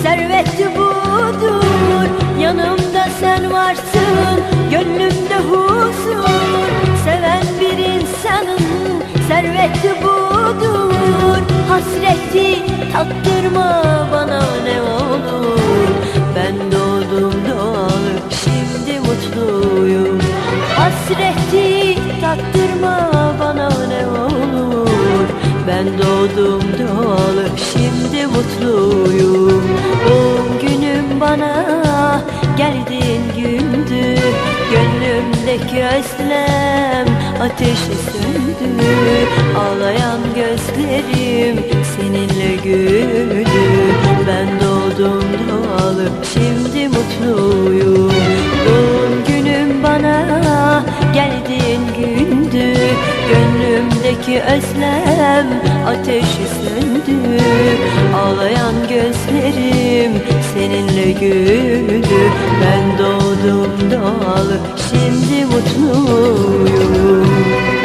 serveti budur. Yanımda sen varsın, gönlümde huzur. Seven bir insanın serveti budur. Hasreti tattırma bana ne olur. Ben doğdum doğalı, şimdi mutluyum. Hasreti tattırma bana ne olur. Ben doğdum doğalı, şimdi mutluyum. Doğum günüm bana geldiğin gündü. Gönlümdeki özlem ateşi söndü. Ağlayan gözlerim seninle güldü. Ben doğdum doğalı, şimdi mutluyum. Doğum günüm bana geldiğin gündü. Gönlümdeki özlem ateşi söndü. Ağlayan gözlerim seninle güldü. Ben doğdum doğalı, şimdi mutluyum.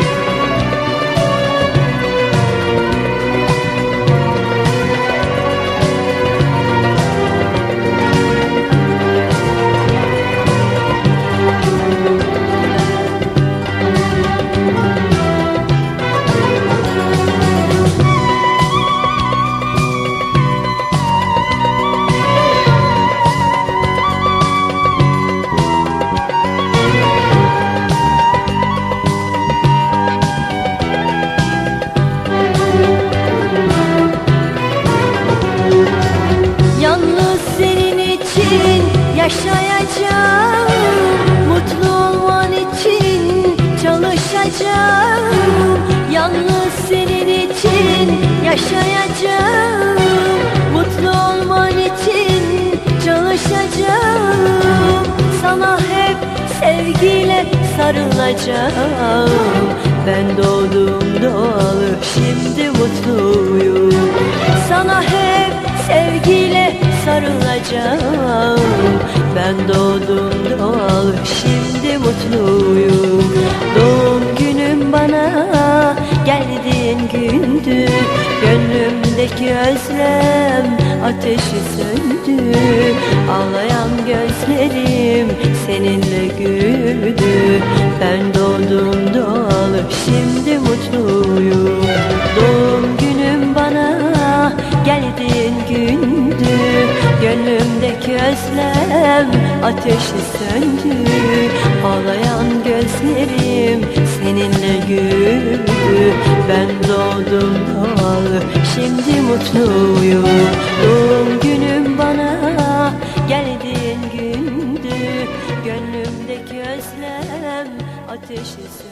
Yaşayacağım, mutlu olman için çalışacağım. Yalnız senin için yaşayacağım, mutlu olman için çalışacağım. Sana hep sevgiyle sarılacağım. Ben doğdum doğalı, şimdi mutluyum. Sana hep sevgiyle sarılacağım. Ben doğdum doğalı, şimdi mutluyum. Doğum günüm bana geldiğin gündü. Gönlümdeki özlem ateşi söndü. Ağlayan gözlerim seninle güldü. Ben doğdum doğalı, şimdi mutluyum. Doğum günüm bana geldiğin gündü. Gönlümdeki özlem ateşi söndü. Ağlayan gözlerim seninle güldü. Ben doğdum doğalı, şimdi mutluyum. Doğum günüm bana geldiğin gündü. Gönlümdeki özlem ateşi söndü.